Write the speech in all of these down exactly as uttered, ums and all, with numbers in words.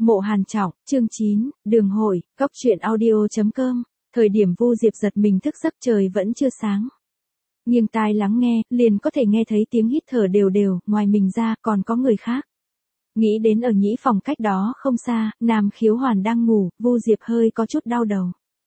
Mộ Hàn Trọng, chương chín, Đường Hội, Cóc truyện audio chấm com. Thời điểm Vu Diệp giật mình thức giấc trời vẫn chưa sáng. Nghiêng tai lắng nghe, liền có thể nghe thấy tiếng hít thở đều đều, ngoài mình ra còn có người khác. Nghĩ đến ở nhĩ phòng cách đó không xa, Nam Khiếu Hoàn đang ngủ, Vu Diệp hơi có chút đau đầu.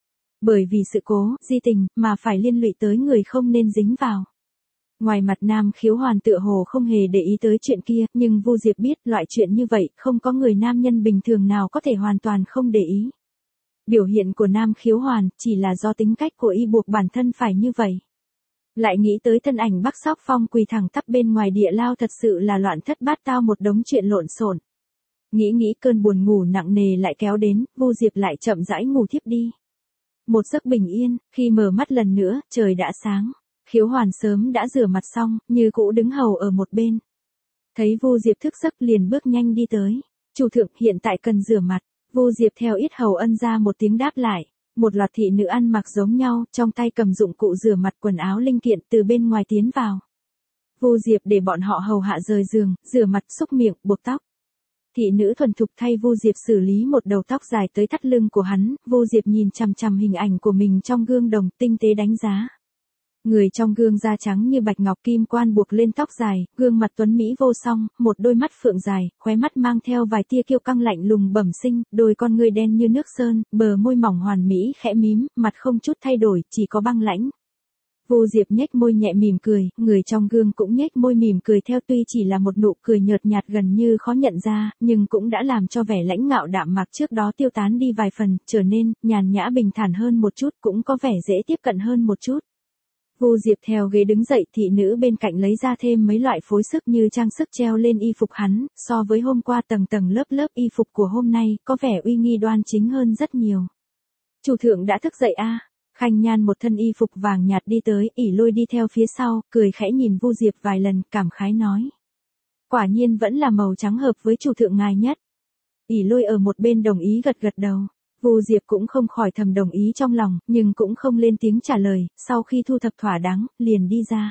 Bởi vì sự cố, di tình, mà phải liên lụy tới người không nên dính vào. Ngoài mặt Nam Khiếu Hoàn tựa hồ không hề để ý tới chuyện kia, nhưng Vu Diệp biết loại chuyện như vậy không có người nam nhân bình thường nào có thể hoàn toàn không để ý. Biểu hiện của Nam Khiếu Hoàn chỉ là do tính cách của y buộc bản thân phải như vậy. Lại nghĩ tới thân ảnh Bắc Sóc Phong quỳ thẳng tắp bên ngoài địa lao thật sự là loạn thất bát tao một đống chuyện lộn xộn. Nghĩ nghĩ cơn buồn ngủ nặng nề lại kéo đến, Vu Diệp lại chậm rãi ngủ thiếp đi. Một giấc bình yên, khi mở mắt lần nữa, trời đã sáng. Khiếu Hoàn sớm đã rửa mặt xong, như cũ đứng hầu ở một bên. Thấy Vu Diệp thức giấc liền bước nhanh đi tới. Chủ thượng hiện tại cần rửa mặt. Vu Diệp theo ít hầu ân ra một tiếng đáp lại. Một loạt thị nữ ăn mặc giống nhau, trong tay cầm dụng cụ rửa mặt quần áo linh kiện từ bên ngoài tiến vào. Vu Diệp để bọn họ hầu hạ rời giường, rửa mặt, xúc miệng, buộc tóc. Thị nữ thuần thục thay Vu Diệp xử lý một đầu tóc dài tới thắt lưng của hắn. Vu Diệp nhìn chằm chằm hình ảnh của mình trong gương đồng, tinh tế đánh giá. Người trong gương da trắng như bạch ngọc, kim quan buộc lên tóc dài, gương mặt tuấn mỹ vô song, một đôi mắt phượng dài, khóe mắt mang theo vài tia kiêu căng lạnh lùng bẩm sinh, đôi con người đen như nước sơn, bờ môi mỏng hoàn mỹ khẽ mím, mặt không chút thay đổi, chỉ có băng lãnh. Vu Diệp nhếch môi nhẹ mỉm cười, người trong gương cũng nhếch môi mỉm cười theo, tuy chỉ là một nụ cười nhợt nhạt gần như khó nhận ra, nhưng cũng đã làm cho vẻ lãnh ngạo đạm mạc trước đó tiêu tán đi vài phần, trở nên nhàn nhã bình thản hơn một chút, cũng có vẻ dễ tiếp cận hơn một chút. Vu Diệp theo ghế đứng dậy, thị nữ bên cạnh lấy ra thêm mấy loại phối sức như trang sức treo lên y phục hắn, so với hôm qua tầng tầng lớp lớp y phục của hôm nay, có vẻ uy nghi đoan chính hơn rất nhiều. Chủ thượng đã thức dậy a? À? Khanh Nhan một thân y phục vàng nhạt đi tới, ỉ Lôi đi theo phía sau, cười khẽ nhìn Vu Diệp vài lần, cảm khái nói. Quả nhiên vẫn là màu trắng hợp với chủ thượng ngài nhất. ỉ Lôi ở một bên đồng ý gật gật đầu. Vu Diệp cũng không khỏi thầm đồng ý trong lòng, nhưng cũng không lên tiếng trả lời, sau khi thu thập thỏa đáng, liền đi ra.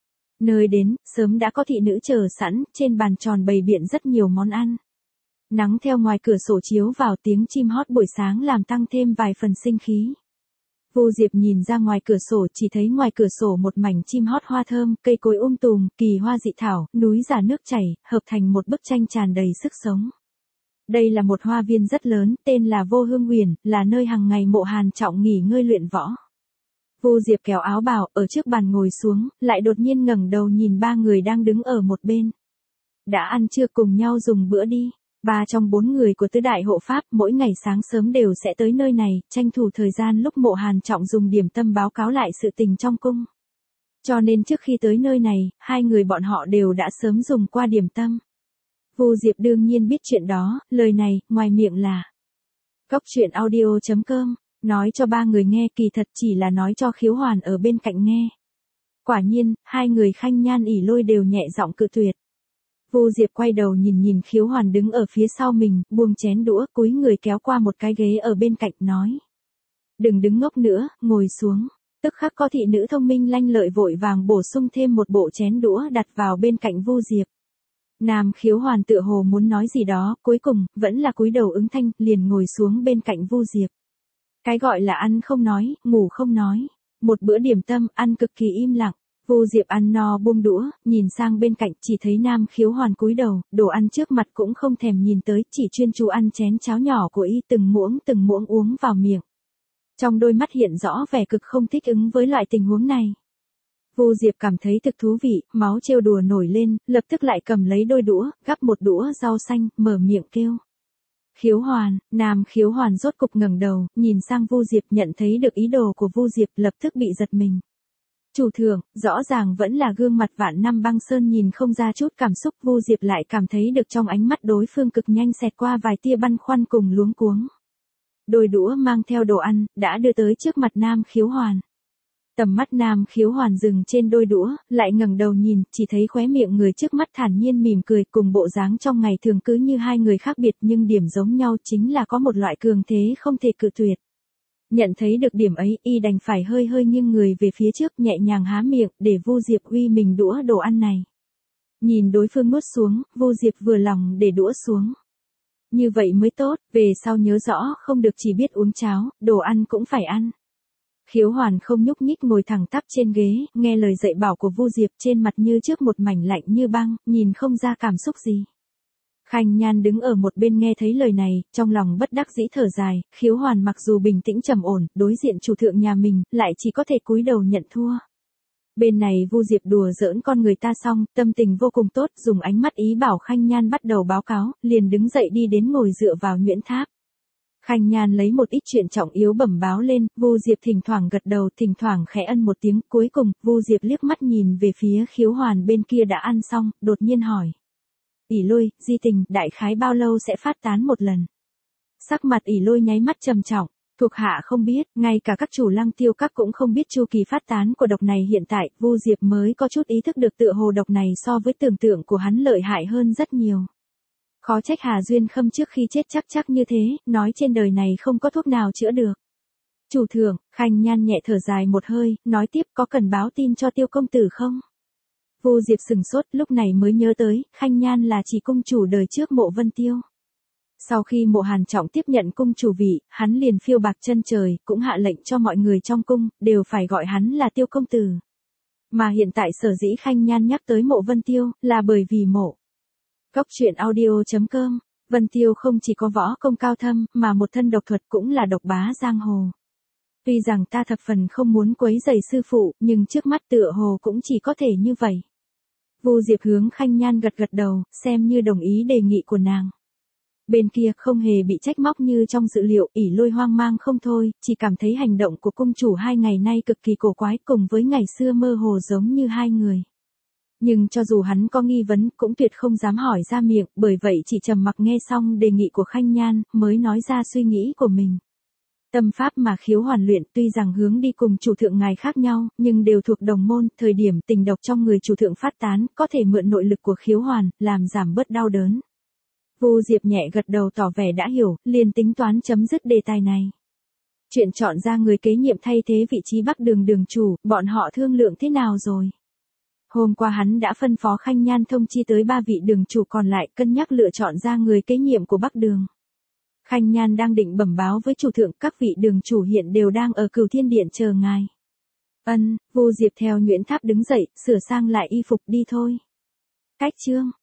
Nơi đến, sớm đã có thị nữ chờ sẵn, trên bàn tròn bày biện rất nhiều món ăn. Nắng theo ngoài cửa sổ chiếu vào, tiếng chim hót buổi sáng làm tăng thêm vài phần sinh khí. Vu Diệp nhìn ra ngoài cửa sổ, chỉ thấy ngoài cửa sổ một mảnh chim hót hoa thơm, cây cối um tùm, kỳ hoa dị thảo, núi giả nước chảy, hợp thành một bức tranh tràn đầy sức sống. Đây là một hoa viên rất lớn, tên là Vô Hương Huyền, là nơi hàng ngày Mộ Hàn Trọng nghỉ ngơi luyện võ. Vu Diệp kéo áo bào, ở trước bàn ngồi xuống, lại đột nhiên ngẩng đầu nhìn ba người đang đứng ở một bên. Đã ăn trưa, cùng nhau dùng bữa đi. Ba trong bốn người của tứ đại hộ pháp, mỗi ngày sáng sớm đều sẽ tới nơi này, tranh thủ thời gian lúc Mộ Hàn Trọng dùng điểm tâm báo cáo lại sự tình trong cung. Cho nên trước khi tới nơi này, hai người bọn họ đều đã sớm dùng qua điểm tâm. Vu Diệp đương nhiên biết chuyện đó, lời này, ngoài miệng là Cóc truyện audio chấm com, nói cho ba người nghe, kỳ thật chỉ là nói cho Khiếu Hoàn ở bên cạnh nghe. Quả nhiên, hai người Khanh Nhan ỉ Lôi đều nhẹ giọng cự tuyệt. Vu Diệp quay đầu nhìn nhìn Khiếu Hoàn đứng ở phía sau mình, buông chén đũa, cúi người kéo qua một cái ghế ở bên cạnh nói. Đừng đứng ngốc nữa, ngồi xuống. Tức khắc có thị nữ thông minh lanh lợi vội vàng bổ sung thêm một bộ chén đũa đặt vào bên cạnh Vu Diệp. Nam Khiếu Hoàn tựa hồ muốn nói gì đó, cuối cùng, vẫn là cúi đầu ứng thanh, liền ngồi xuống bên cạnh Vu Diệp. Cái gọi là ăn không nói, ngủ không nói. Một bữa điểm tâm, ăn cực kỳ im lặng. Vu Diệp ăn no buông đũa, nhìn sang bên cạnh, chỉ thấy Nam Khiếu Hoàn cúi đầu, đồ ăn trước mặt cũng không thèm nhìn tới, chỉ chuyên chú ăn chén cháo nhỏ của y, từng muỗng từng muỗng uống vào miệng. Trong đôi mắt hiện rõ vẻ cực không thích ứng với loại tình huống này. Vu Diệp cảm thấy thực thú vị, máu trêu đùa nổi lên, lập tức lại cầm lấy đôi đũa, gắp một đũa rau xanh, mở miệng kêu. Khiếu Hoàn, Nam Khiếu Hoàn rốt cục ngẩng đầu, nhìn sang Vu Diệp, nhận thấy được ý đồ của Vu Diệp, lập tức bị giật mình. Chủ thượng, rõ ràng vẫn là gương mặt vạn năm băng sơn, nhìn không ra chút cảm xúc. Vu Diệp lại cảm thấy được trong ánh mắt đối phương cực nhanh xẹt qua vài tia băn khoăn cùng luống cuống. Đôi đũa mang theo đồ ăn, đã đưa tới trước mặt Nam Khiếu Hoàn. Tầm mắt Nam Khiếu Hoàn dừng trên đôi đũa, lại ngẩng đầu nhìn, chỉ thấy khóe miệng người trước mắt thản nhiên mỉm cười, cùng bộ dáng trong ngày thường cứ như hai người khác biệt, nhưng điểm giống nhau chính là có một loại cường thế không thể cự tuyệt. Nhận thấy được điểm ấy, y đành phải hơi hơi nghiêng người về phía trước, nhẹ nhàng há miệng, để Vu Diệp uy mình đũa đồ ăn này. Nhìn đối phương nuốt xuống, Vu Diệp vừa lòng để đũa xuống. Như vậy mới tốt, về sau nhớ rõ không được chỉ biết uống cháo, đồ ăn cũng phải ăn. Khiếu Hoàn không nhúc nhích ngồi thẳng tắp trên ghế, nghe lời dạy bảo của Vu Diệp, trên mặt như trước một mảnh lạnh như băng, nhìn không ra cảm xúc gì. Khanh Nhan đứng ở một bên nghe thấy lời này, trong lòng bất đắc dĩ thở dài, Khiếu Hoàn mặc dù bình tĩnh trầm ổn, đối diện chủ thượng nhà mình, lại chỉ có thể cúi đầu nhận thua. Bên này Vu Diệp đùa giỡn con người ta xong, tâm tình vô cùng tốt, dùng ánh mắt ý bảo Khanh Nhan bắt đầu báo cáo, liền đứng dậy đi đến ngồi dựa vào nhuyễn tháp. Khanh Nhan lấy một ít chuyện trọng yếu bẩm báo lên, Vu Diệp thỉnh thoảng gật đầu, thỉnh thoảng khẽ ân một tiếng, cuối cùng, Vu Diệp liếc mắt nhìn về phía Khiếu Hoàn bên kia đã ăn xong, đột nhiên hỏi. ỉ Lôi, Di Tình, đại khái bao lâu sẽ phát tán một lần? Sắc mặt ỉ Lôi nháy mắt trầm trọng, thuộc hạ không biết, ngay cả các chủ Lăng Tiêu các cũng không biết chu kỳ phát tán của độc này hiện tại, Vu Diệp mới có chút ý thức được tựa hồ độc này so với tưởng tượng của hắn lợi hại hơn rất nhiều. Khó trách Hà Duyên Khâm trước khi chết chắc chắc như thế, nói trên đời này không có thuốc nào chữa được. Chủ thượng, Khanh Nhan nhẹ thở dài một hơi, nói tiếp, có cần báo tin cho Tiêu công tử không? Vu Diệp sừng sốt, lúc này mới nhớ tới, Khanh Nhan là chỉ cung chủ đời trước Mộ Vân Tiêu. Sau khi Mộ Hàn Trọng tiếp nhận cung chủ vị, hắn liền phiêu bạc chân trời, cũng hạ lệnh cho mọi người trong cung, đều phải gọi hắn là Tiêu công tử. Mà hiện tại sở dĩ Khanh Nhan nhắc tới Mộ Vân Tiêu, là bởi vì mộ. Góc truyện audio chấm com, Vân Tiêu không chỉ có võ công cao thâm, mà một thân độc thuật cũng là độc bá giang hồ. Tuy rằng ta thập phần không muốn quấy rầy sư phụ, nhưng trước mắt tựa hồ cũng chỉ có thể như vậy. Vu Diệp hướng Khanh Nhan gật gật đầu, xem như đồng ý đề nghị của nàng. Bên kia không hề bị trách móc như trong dự liệu, ỉ Lôi hoang mang không thôi, chỉ cảm thấy hành động của cung chủ hai ngày nay cực kỳ cổ quái, cùng với ngày xưa mơ hồ giống như hai người. Nhưng cho dù hắn có nghi vấn, cũng tuyệt không dám hỏi ra miệng, bởi vậy chỉ trầm mặc nghe xong đề nghị của Khanh Nhan, mới nói ra suy nghĩ của mình. Tâm pháp mà Khiếu Hoàn luyện tuy rằng hướng đi cùng chủ thượng ngài khác nhau, nhưng đều thuộc đồng môn, thời điểm tình độc trong người chủ thượng phát tán, có thể mượn nội lực của Khiếu Hoàn, làm giảm bớt đau đớn. Vu Diệp nhẹ gật đầu tỏ vẻ đã hiểu, liền tính toán chấm dứt đề tài này. Chuyện chọn ra người kế nhiệm thay thế vị trí Bắc Đường đường chủ, bọn họ thương lượng thế nào rồi? Hôm qua hắn đã phân phó Khanh Nhan thông chi tới ba vị đường chủ còn lại, cân nhắc lựa chọn ra người kế nhiệm của Bắc Đường. Khanh Nhan đang định bẩm báo với chủ thượng, các vị đường chủ hiện đều đang ở Cửu Thiên Điện chờ ngài. Ân, Vu Diệp theo nhuyễn tháp đứng dậy, sửa sang lại y phục đi thôi. Cách chương.